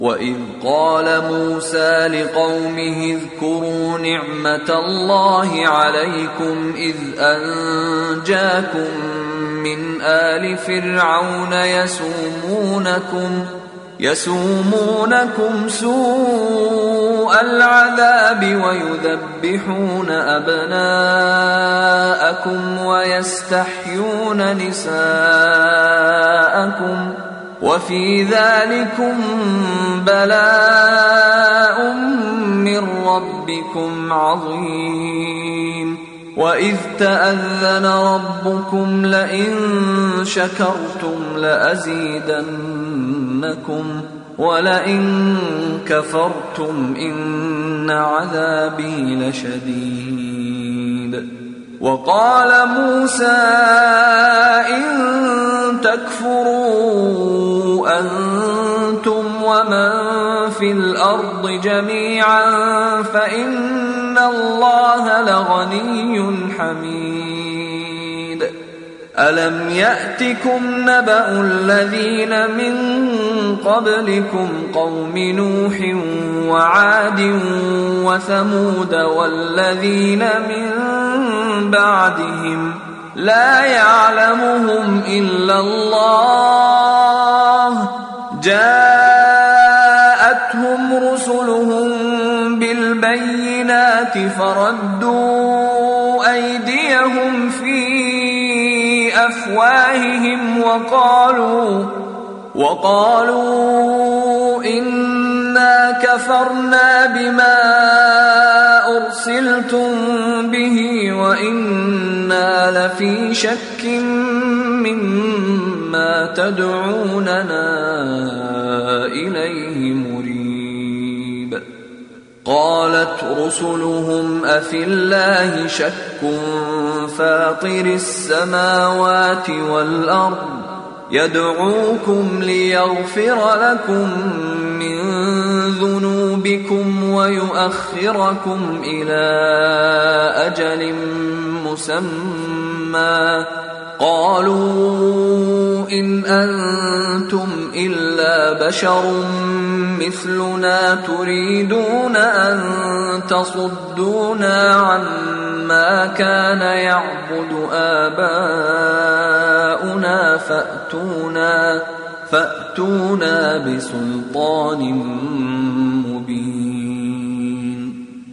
وإذ قال موسى لقومه اذكروا نعمة الله عليكم إذ أنجاكم من آل فرعون يسومونكم سوء العذاب ويذبحون أبناءكم ويستحيون نساءكم وفي ذلكم بلاء من ربكم عظيم وإذ تأذن ربكم لئن شكرتم لأزيدنكم ولئن كفرتم إن عذابي لشديد وقال موسى إن تكفروا أنتم ومن في الأرض جميعا فإن الله لغني حميد ألم يأتكم نبأ الذين من قبلكم قوم نوح وعاد وثمود والذين من بعدهم لا يعلمهم إلا الله جاءتهم رسلهم بالبينات فردوا أيديهم في أفواههم وقالوا إنا كفرنا بما أرسلتم به وإنا لفي شك مما تدعوننا إليه مريب قالت رسلهم أفي الله شك فاطر السماوات والأرض يدعوكم ليغفر لكم من ذنوبكم ويؤخركم إلى أجل مسمى قالوا إن أنتم إلا بشر مثلنا تريدون أن تصدونا عما كان يعبد آباؤنا فأتونا بسلطان